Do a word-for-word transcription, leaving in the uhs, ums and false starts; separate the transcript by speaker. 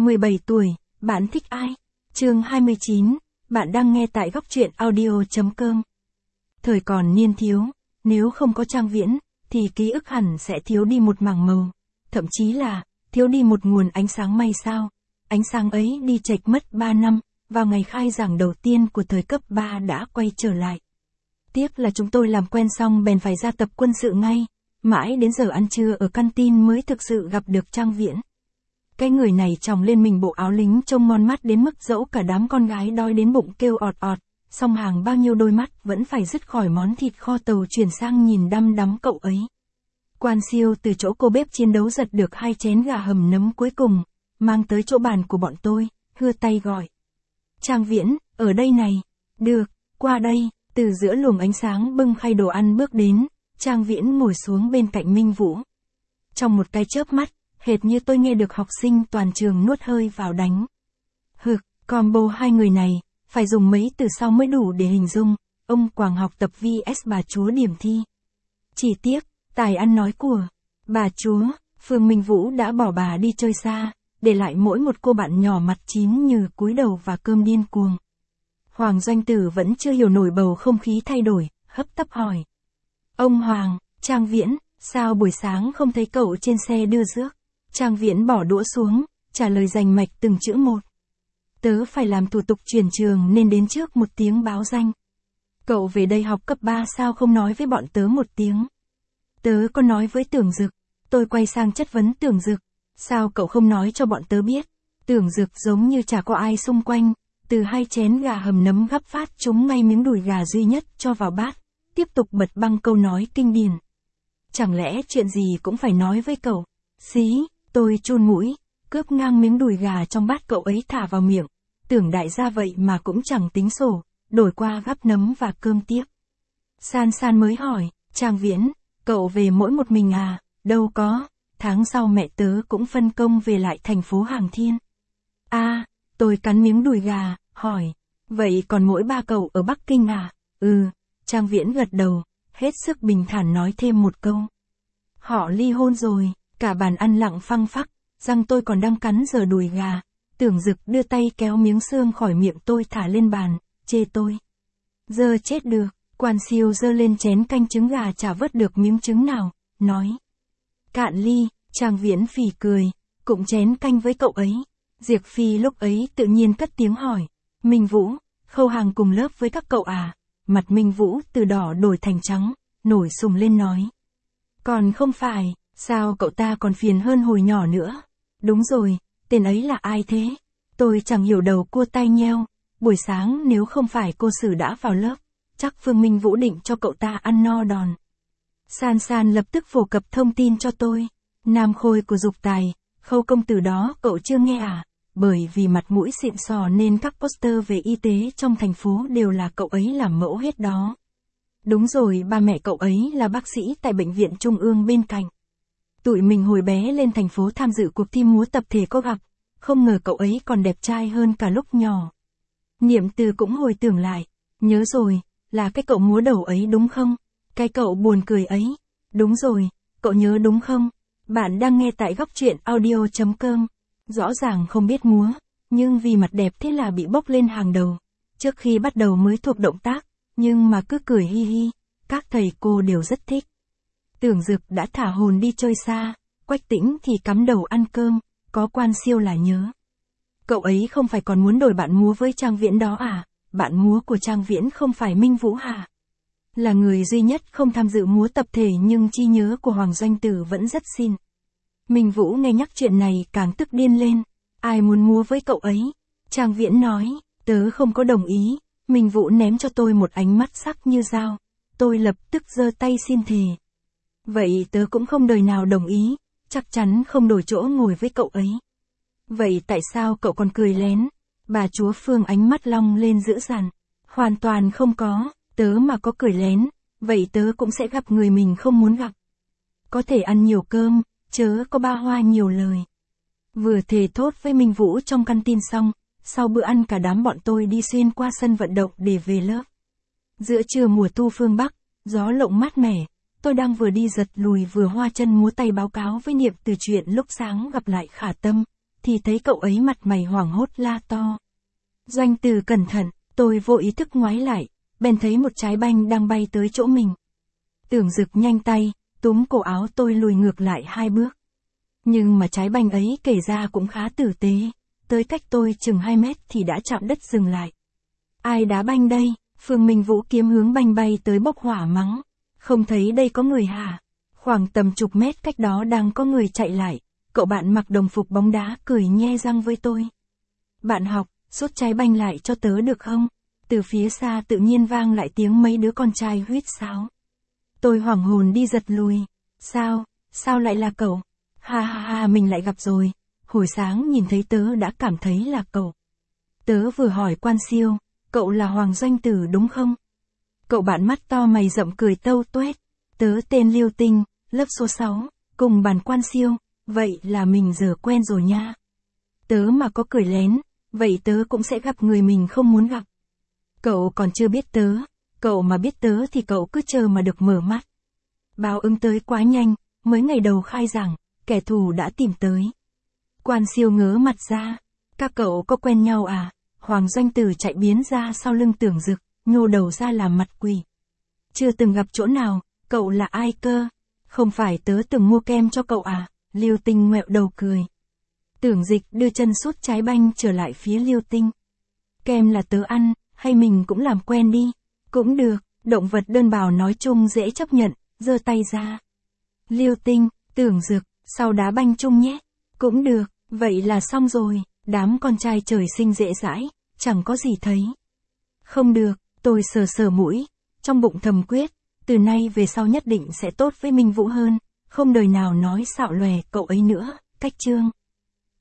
Speaker 1: mười bảy tuổi, bạn thích ai? Chương hai mươi chín, bạn đang nghe tại góc truyện audio chấm com. Thời còn niên thiếu, nếu không có Trang Viễn, thì ký ức hẳn sẽ thiếu đi một mảng màu, thậm chí là, thiếu đi một nguồn ánh sáng may sao. Ánh sáng ấy đi chệch mất ba năm, vào ngày khai giảng đầu tiên của thời cấp ba đã quay trở lại. Tiếc là chúng tôi làm quen xong bèn phải ra tập quân sự ngay, mãi đến giờ ăn trưa ở canteen mới thực sự gặp được Trang Viễn. Cái người này tròng lên mình bộ áo lính trông ngon mắt đến mức dẫu cả đám con gái đói đến bụng kêu ọt ọt, song hàng bao nhiêu đôi mắt vẫn phải dứt khỏi món thịt kho tàu chuyển sang nhìn đăm đắm cậu ấy. Quan siêu từ chỗ cô bếp chiến đấu giật được hai chén gà hầm nấm cuối cùng, mang tới chỗ bàn của bọn tôi, hưa tay gọi. Trang Viễn, ở đây này. Được, qua đây. Từ giữa luồng ánh sáng bưng khay đồ ăn bước đến, Trang Viễn ngồi xuống bên cạnh Minh Vũ. Trong một cái chớp mắt, hệt như tôi nghe được học sinh toàn trường nuốt hơi vào đánh. Hực, combo hai người này, phải dùng mấy từ sau mới đủ để hình dung, ông Quảng học tập vs bà chúa điểm thi. Chỉ tiếc, tài ăn nói của bà chúa, Phương Minh Vũ đã bỏ bà đi chơi xa, để lại mỗi một cô bạn nhỏ mặt chín như cúi đầu và cơm điên cuồng. Hoàng Doanh Tử vẫn chưa hiểu nổi bầu không khí thay đổi, hấp tấp hỏi. Ông Hoàng, Trang Viễn, sao buổi sáng không thấy cậu trên xe đưa rước? Trang Viễn bỏ đũa xuống, trả lời rành mạch từng chữ một. Tớ phải làm thủ tục chuyển trường nên đến trước một tiếng báo danh. Cậu về đây học cấp ba sao không nói với bọn tớ một tiếng? Tớ có nói với Tưởng Dực. Tôi quay sang chất vấn Tưởng Dực. Sao cậu không nói cho bọn tớ biết? Tưởng Dực giống như chả có ai xung quanh. Từ hai chén gà hầm nấm gắp phát chúng ngay miếng đùi gà duy nhất cho vào bát, tiếp tục bật băng câu nói kinh điển. Chẳng lẽ chuyện gì cũng phải nói với cậu? Xí, tôi chun mũi, cướp ngang miếng đùi gà trong bát cậu ấy thả vào miệng. Tưởng đại gia vậy mà cũng chẳng tính sổ, đổi qua gắp nấm và cơm tiếp. San San mới hỏi, Trang Viễn, cậu về mỗi một mình à? Đâu có, tháng sau mẹ tớ cũng phân công về lại thành phố Hàng Thiên. À, tôi cắn miếng đùi gà, hỏi, vậy còn mỗi ba cậu ở Bắc Kinh à? Ừ, Trang Viễn gật đầu, hết sức bình thản nói thêm một câu. Họ ly hôn rồi, cả bàn ăn lặng phăng phắc, răng tôi còn đang cắn giờ đùi gà. Tưởng Dực đưa tay kéo miếng xương khỏi miệng tôi thả lên bàn, chê tôi. Giờ chết được, Quan siêu giơ lên chén canh trứng gà chả vớt được miếng trứng nào, nói. Cạn ly, Trang Viễn phì cười, cũng chén canh với cậu ấy. Diệp Phi lúc ấy tự nhiên cất tiếng hỏi. Minh Vũ, Khâu Hàng cùng lớp với các cậu à? Mặt Minh Vũ từ đỏ đổi thành trắng, nổi sùng lên nói. Còn không phải, sao cậu ta còn phiền hơn hồi nhỏ nữa? Đúng rồi, tên ấy là ai thế? Tôi chẳng hiểu đầu cua tai nheo, buổi sáng nếu không phải cô Sử đã vào lớp, chắc Phương Minh Vũ định cho cậu ta ăn no đòn. San San lập tức phổ cập thông tin cho tôi. Nam Khôi của Dục Tài, Khâu công tử đó cậu chưa nghe à? Bởi vì mặt mũi xịn sò nên các poster về y tế trong thành phố đều là cậu ấy làm mẫu hết đó. Đúng rồi, ba mẹ cậu ấy là bác sĩ tại bệnh viện trung ương bên cạnh. Tụi mình hồi bé lên thành phố tham dự cuộc thi múa tập thể có gặp, không ngờ cậu ấy còn đẹp trai hơn cả lúc nhỏ. Niệm Từ cũng hồi tưởng lại, nhớ rồi, là cái cậu múa đầu ấy đúng không? Cái cậu buồn cười ấy. Đúng rồi, cậu nhớ đúng không? Bạn đang nghe tại góc truyện audio chấm com. Rõ ràng không biết múa, nhưng vì mặt đẹp thế là bị bốc lên hàng đầu. Trước khi bắt đầu mới thuộc động tác, nhưng mà cứ cười hi hi, các thầy cô đều rất thích. Tưởng Dực đã thả hồn đi chơi xa, Quách Tĩnh thì cắm đầu ăn cơm, có Quan siêu là nhớ. Cậu ấy không phải còn muốn đổi bạn múa với Trang Viễn đó à? Bạn múa của Trang Viễn không phải Minh Vũ hả? Là người duy nhất không tham dự múa tập thể nhưng trí nhớ của Hoàng Doanh Tử vẫn rất xinh. Minh Vũ nghe nhắc chuyện này càng tức điên lên. Ai muốn múa với cậu ấy? Trang Viễn nói, tớ không có đồng ý. Minh Vũ ném cho tôi một ánh mắt sắc như dao. Tôi lập tức giơ tay xin thề. Vậy tớ cũng không đời nào đồng ý, chắc chắn không đổi chỗ ngồi với cậu ấy. Vậy tại sao cậu còn cười lén? Bà chúa Phương ánh mắt long lên dữ dằn. Hoàn toàn không có, tớ mà có cười lén, vậy tớ cũng sẽ gặp người mình không muốn gặp. Có thể ăn nhiều cơm, chớ có ba hoa nhiều lời. Vừa thề thốt với Minh Vũ trong canteen xong, sau bữa ăn cả đám bọn tôi đi xuyên qua sân vận động để về lớp. Giữa trưa mùa thu phương Bắc, gió lộng mát mẻ, tôi đang vừa đi giật lùi vừa hoa chân múa tay báo cáo với Niệm Từ chuyện lúc sáng gặp lại Khả Tâm, thì thấy cậu ấy mặt mày hoảng hốt la to. Doanh Từ cẩn thận, tôi vô ý thức ngoái lại, bèn thấy một trái banh đang bay tới chỗ mình. Tưởng Dực nhanh tay, túm cổ áo tôi lùi ngược lại hai bước. Nhưng mà trái banh ấy kể ra cũng khá tử tế, tới cách tôi chừng hai mét thì đã chạm đất dừng lại. Ai đá banh đây? Phương Minh Vũ kiếm hướng banh bay tới bốc hỏa mắng. Không thấy đây có người hả? Khoảng tầm chục mét cách đó đang có người chạy lại, cậu bạn mặc đồng phục bóng đá cười nhe răng với tôi. Bạn học, rút trái banh lại cho tớ được không? Từ phía xa tự nhiên vang lại tiếng mấy đứa con trai huýt sáo. Tôi hoảng hồn đi giật lùi. Sao, sao lại là cậu? Ha ha ha, mình lại gặp rồi. Hồi sáng nhìn thấy tớ đã cảm thấy là cậu. Tớ vừa hỏi Quan Siêu, cậu là Hoàng Doanh Tử đúng không? Cậu bạn mắt to mày rậm cười tâu tuét. Tớ tên Liêu Tinh, lớp số sáu, cùng bàn Quan Siêu, vậy là mình giờ quen rồi nha. Tớ mà có cười lén, vậy tớ cũng sẽ gặp người mình không muốn gặp. Cậu còn chưa biết tớ, cậu mà biết tớ thì cậu cứ chờ mà được mở mắt. Báo ứng tới quá nhanh, mới ngày đầu khai giảng, kẻ thù đã tìm tới. Quan Siêu ngớ mặt ra, các cậu có quen nhau à? Hoàng Doanh Tử chạy biến ra sau lưng Tưởng Dực, nhô đầu ra làm mặt quỷ. Chưa từng gặp chỗ nào, cậu là ai cơ? Không phải tớ từng mua kem cho cậu à? Liêu Tinh ngoẹo đầu cười. Tưởng Dịch đưa chân sút trái banh trở lại phía Liêu Tinh. Kem là tớ ăn, hay mình cũng làm quen đi? Cũng được, động vật đơn bào nói chung dễ chấp nhận, giơ tay ra. Liêu Tinh, Tưởng Dực, sau đá banh chung nhé. Cũng được, vậy là xong rồi, đám con trai trời sinh dễ dãi, chẳng có gì thấy. Không được, tôi sờ sờ mũi, trong bụng thầm quyết, từ nay về sau nhất định sẽ tốt với Minh Vũ hơn, không đời nào nói xạo lòe cậu ấy nữa, cách chương.